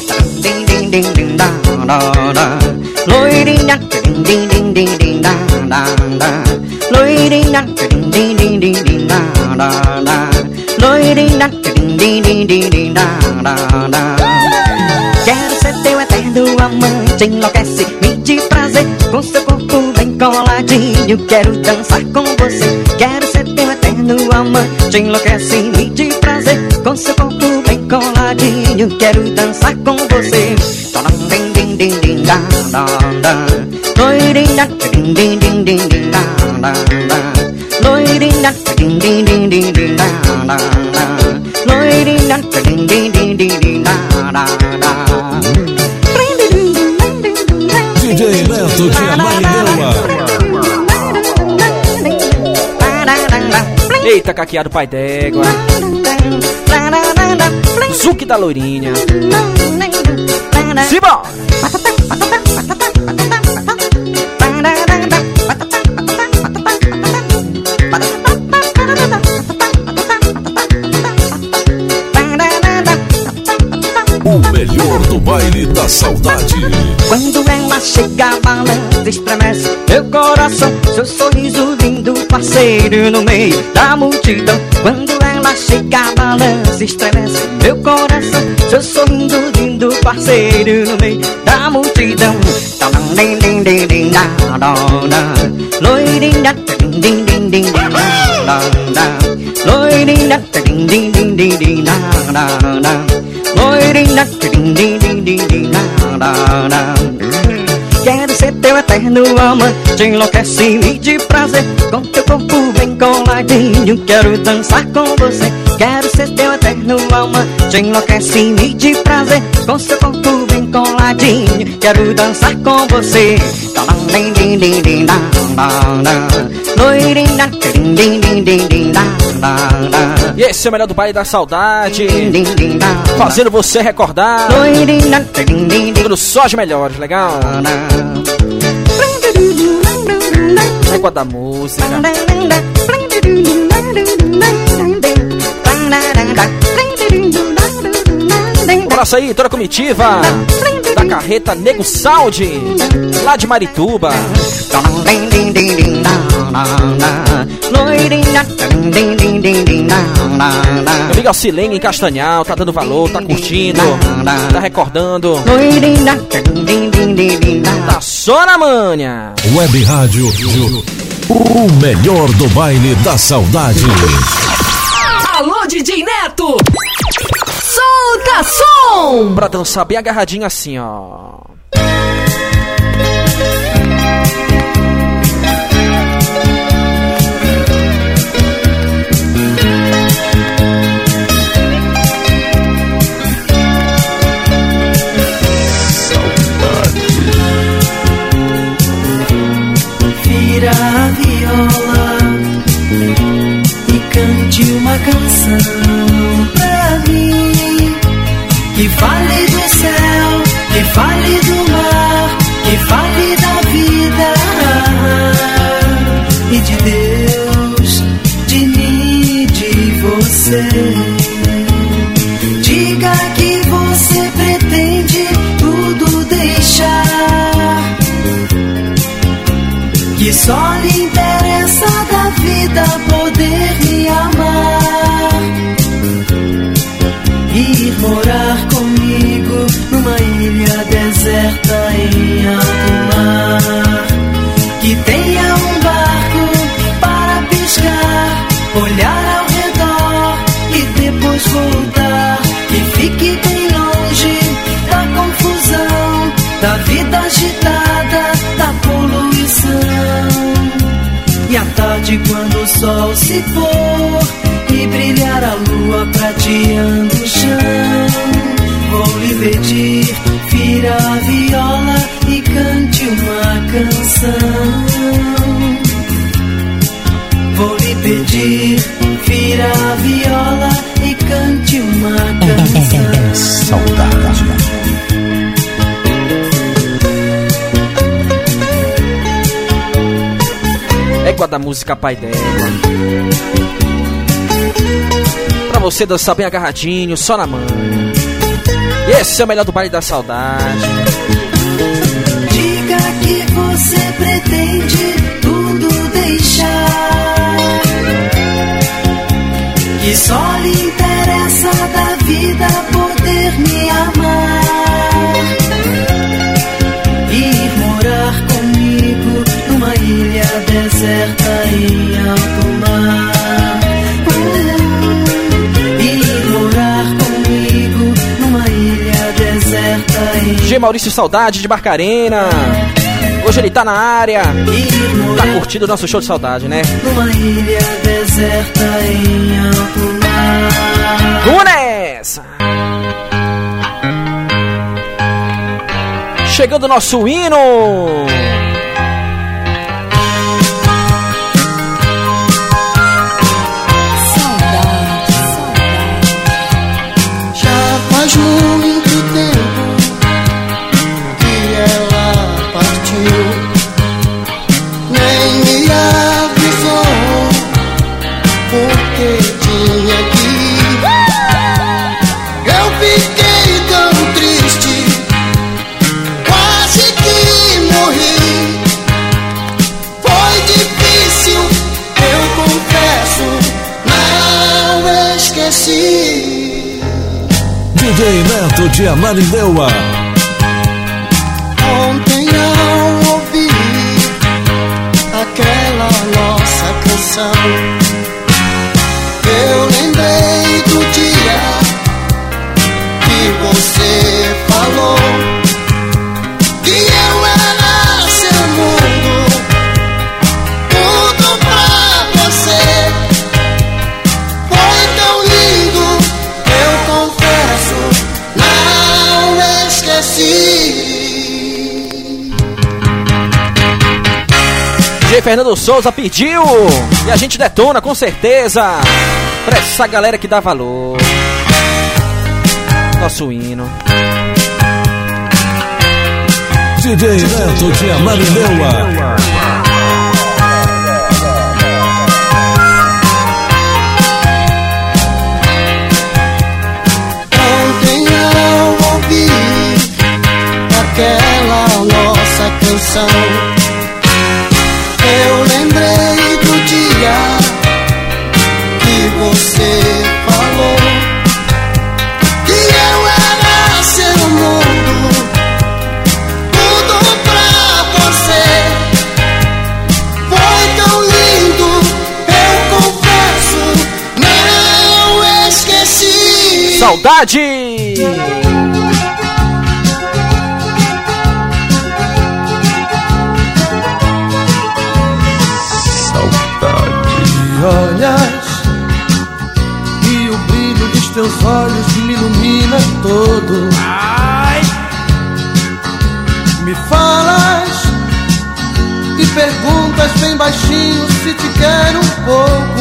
Loirinha, loirinha, loirinha, quero ser teu eterno amante, enlouquece, me de prazer, com seu corpo bem coladinho, quero dançar com você. Quero ser teu eterno amante, enlouquece, me de prazer, com seu corpo bem coladinho, quero dançar com você. Loirinha, loirinha, DJ Neto de Ananindeua. Eita, caqueado pai d'égua. Zuki da loirinha. Simbora! O melhor do baile da saudade. Quando ela chega, balança, estremece meu coração. Seu sorriso lindo, parceiro no meio da multidão. Quando ela chega, balança, estremece meu coração. Seu sorriso lindo, parceiro no meio da multidão. Loirinha, loirinha, loirinha, quero ser teu eterno amante, enlouquece-me de prazer, com teu corpo bem coladinho, quero dançar com você. Quero ser teu eterno amante, enlouquece-me de prazer, com seu corpo bem coladinho, quero dançar com você. Loirinha, e esse é o melhor do baile da saudade, fazendo você recordar tudo só as melhores, legal? Égua da música. Um abraço aí, toda a comitiva da carreta Nego Saúde, lá de Marituba. Meu amigo Alcilene em Castanhal, tá dando valor, tá curtindo, tá recordando. Tá só na manha. Web Rádio, o melhor do baile da saudade. Alô, DJ Neto! Solta som! Pra dançar bem agarradinho assim, ó. Vira a viola e cante uma canção pra mim, que fale do céu, que fale do mar, que fale da vida e de Deus, de mim, de você. Diga que você pretende tudo deixar, que só lhe interessa da vida poder me amar, ir morar comigo numa ilha deserta em alto mar, que tenha um barco para pescar, olhar ao redor e depois voltar, que fique bem longe da tarde, quando o sol se pôr e brilhar a lua prateando o chão, vou lhe pedir, vira a viola e cante uma canção. Vou lhe pedir, vira a viola e cante uma canção. Saudade. Égua da música Pai d'Égua. Pra você dançar bem agarradinho, só na manhã. E esse é o melhor do baile da saudade. Diga que você pretende tudo deixar, que só lhe interessa da vida poder me amar, ir morar comigo numa ilha deserta em alto mar, ir morar comigo numa ilha deserta em G. Maurício Saudade de Barcarena. Hoje ele tá na área, tá curtindo o nosso show de saudade, né? numa ilha deserta em alto mar. Vamos nessa! Chegando o nosso hino! Já faz muito tempo que ela partiu, nem me avisou porque tinha que ir. Eu fiquei tão triste, quase que morri. Foi difícil, eu confesso, não esqueci. DJ Neto de Ananindeua. Ontem ao ouvir aquela nossa canção, eu lembrei do dia que você falou que eu era seu mundo, tudo pra você. Foi tão lindo, eu confesso, não esqueci. G. Fernando Souza pediu e a gente detona com certeza pra essa galera que dá valor. Nosso hino. DJ Neto de Ananindeua. Ontem ao ouvir aquela nossa canção, eu lembrei do dia que você falou que eu era seu mundo, tudo pra você. Foi tão lindo, eu confesso, não esqueci. Saudade! Me olhas e o brilho dos teus olhos me ilumina todo. Me falas e perguntas bem baixinho se te quero um pouco.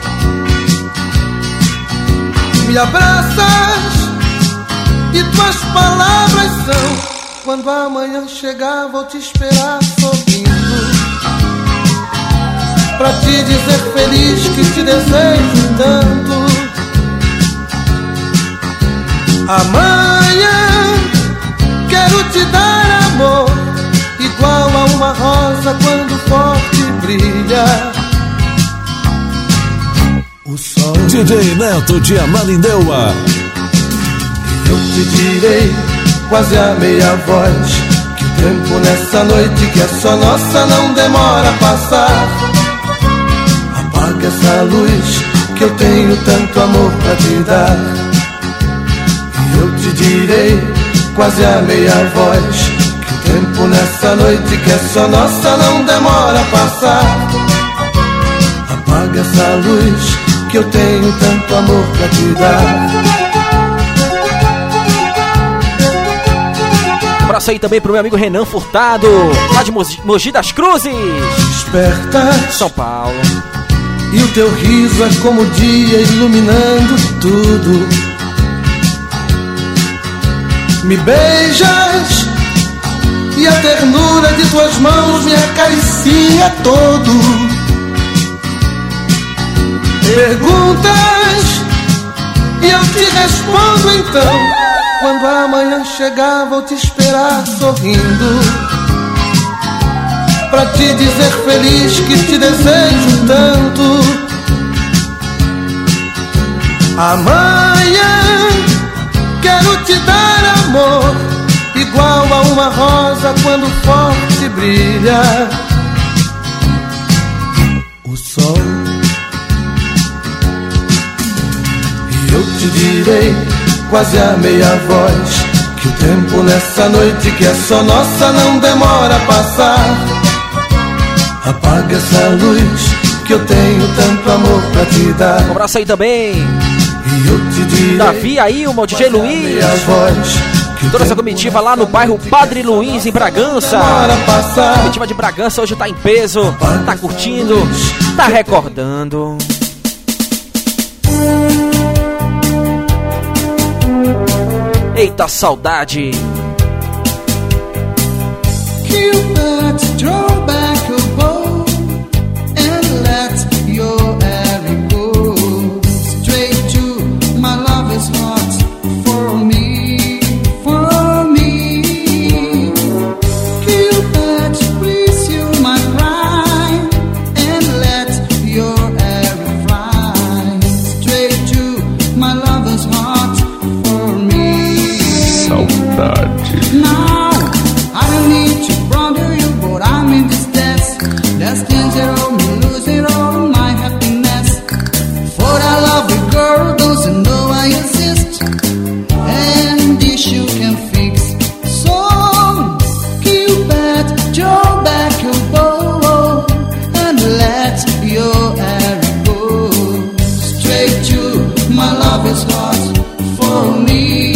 Me abraças e tuas palavras são: quando amanhã chegar vou te esperar sorrindo, pra te dizer feliz que te desejo tanto. Amanhã quero te dar amor, igual a uma rosa quando forte brilha o sol. DJ Neto de Ananindeua. Eu te direi, quase a meia voz, que o tempo nessa noite que é só nossa não demora a passar. Apaga essa luz que eu tenho tanto amor pra te dar. E eu te direi, quase a meia voz, que o tempo nessa noite que é só nossa não demora a passar. Apaga essa luz que eu tenho tanto amor pra te dar. Abraço aí também pro meu amigo Renan Furtado, lá de Mogi das Cruzes. Desperta, São Paulo. E o teu riso é como o dia iluminando tudo. Me beijas e a ternura de tuas mãos me acaricia todo. Perguntas e eu te respondo então. Quando amanhã chegar vou te esperar sorrindo, pra te dizer feliz que te desejo tanto. Amanhã quero te dar amor, igual a uma rosa quando forte brilha o sol. E eu te direi, quase a meia voz, que o tempo nessa noite que é só nossa não demora a passar. Apaga essa luz que eu tenho tanto amor pra te dar. Um abraço aí também. E eu te direi, Davi aí, o DJ Luiz. Toda essa comitiva lá no bairro Padre Luiz, em Bragança. A comitiva de Bragança hoje tá em peso, tá curtindo, tá recordando. Eita saudade. Cupid, draw back your bow and let your arrow go straight to my lover's heart. For me, for me. Cupid, please you my pride and let your arrow fly straight to my lover's heart. For me. Saudade. Now, I don't need to bother you, but I'm in this dance. That's danger, me losing all my happiness. For I love you, girl, don't you know I exist? And this you can fix. So, Cupid, draw back your bow and let your arrow go straight to my lover's heart. For me.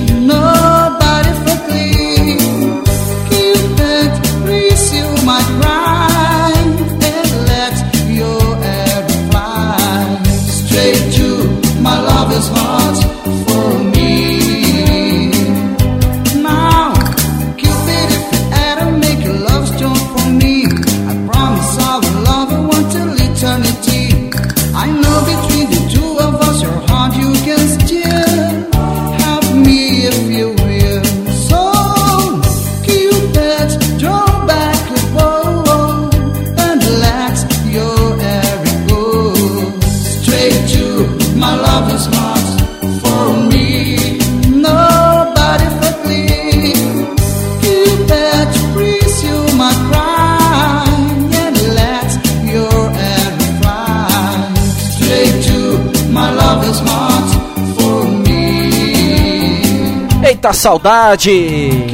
Eita saudade.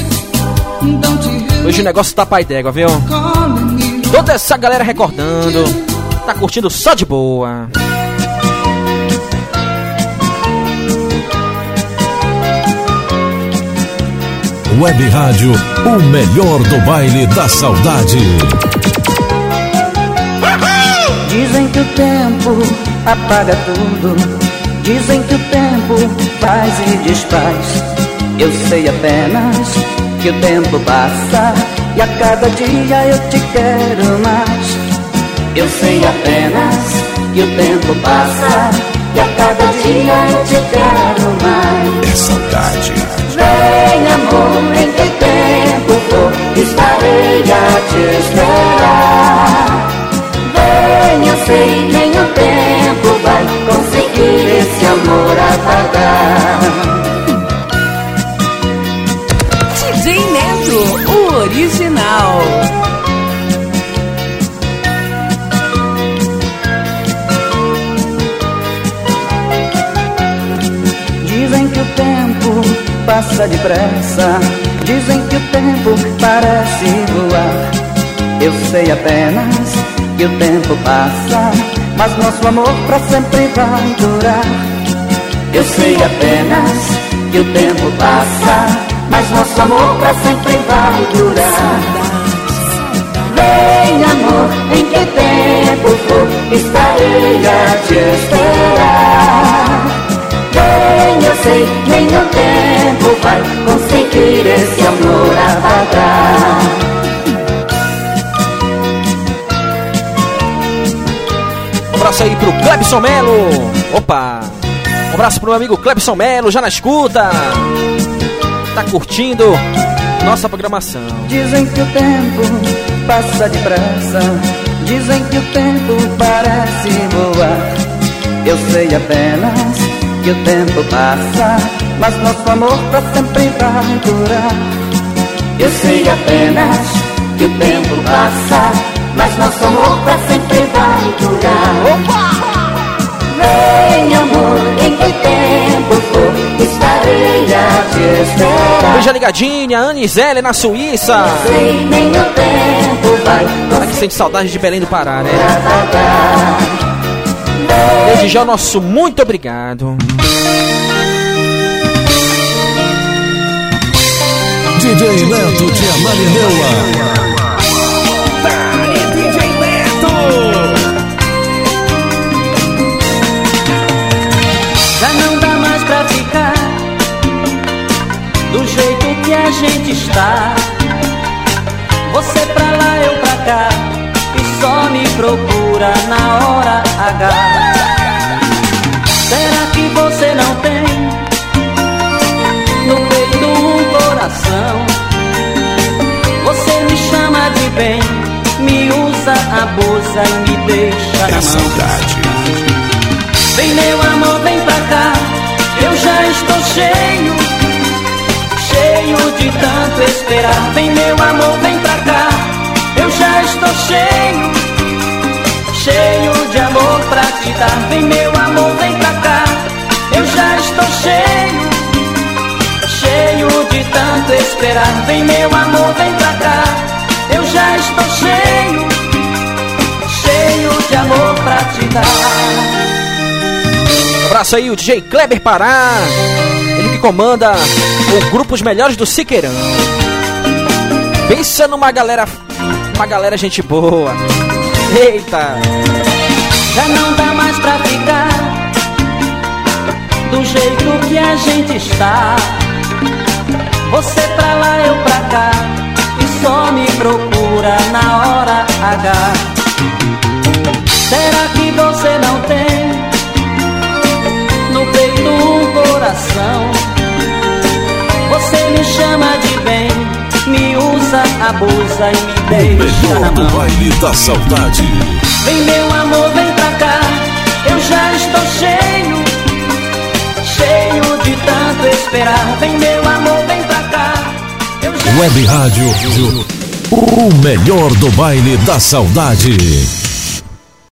Hoje o negócio tá pai d'égua, viu? Toda essa galera recordando, tá curtindo só de boa. Web Rádio, o melhor do baile da saudade. Dizem que o tempo apaga tudo, dizem que o tempo faz e desfaz. Eu sei apenas que o tempo passa e a cada dia eu te quero mais. Eu sei apenas que o tempo passa e a cada dia eu te quero mais. É saudade. Vem amor, em que tempo for, estarei a te esperar. Vem, eu sei, nem o tempo vai conseguir esse amor apagar. DJ Neto, o original. Dizem que o tempo passa depressa, dizem que o tempo parece voar. Eu sei apenas que o tempo passa, mas nosso amor pra sempre vai durar. Eu sei apenas que o tempo passa, mas nosso amor pra sempre vai durar. Vem, amor, em que tempo for, estarei a te esperar. Vem, eu sei, nem o tempo vai conseguir esse amor apagar. Um abraço aí pro Clebson Melo. Opa! Um abraço pro meu amigo Clebson Melo, já na escuta. Tá curtindo nossa programação. Dizem que o tempo passa depressa, dizem que o tempo parece voar. Eu sei apenas que o tempo passa, mas nosso amor pra sempre vai durar. Eu sei apenas que o tempo passa, mas nosso amor pra sempre vai durar. Opa! Vem, amor, em que tempo for, estarei a te esperar. Beija ligadinha, Anisele na Suíça. Sei, nem o tempo vai. Ela que sente saudade de Belém do Pará, né? Desde já o nosso muito obrigado. DJ Neto de Amarineua. Do jeito que a gente está, você pra lá, eu pra cá, e só me procura na hora H. Será que você não tem no peito um coração? Você me chama de bem, me usa, abusa e me deixa na mão. Vem, meu amor, vem pra cá, eu já estou cheio de tanto esperar. Vem, meu amor, vem pra cá, eu já estou cheio de amor pra te dar. Vem, meu amor, vem pra cá, eu já estou cheio de tanto esperar. Vem, meu amor, vem pra cá, eu já estou cheio de amor pra te dar. Um abraço aí, o DJ Kleber Pará. Ele que comanda o grupo Os Melhores do Siqueirão. Pensa numa galera gente boa. Eita! Já não dá mais pra ficar do jeito que a gente está. Você pra lá, eu pra cá, e só me procura na hora H. Será que você não tem no peito um coração? Você me chama de bem, me usa, abusa e me deixa na mão. O baile da saudade. Vem, meu amor, vem pra cá, eu já estou cheio de tanto esperar. Vem, meu amor, vem pra cá, eu já Web Rádio, o melhor do baile da saudade.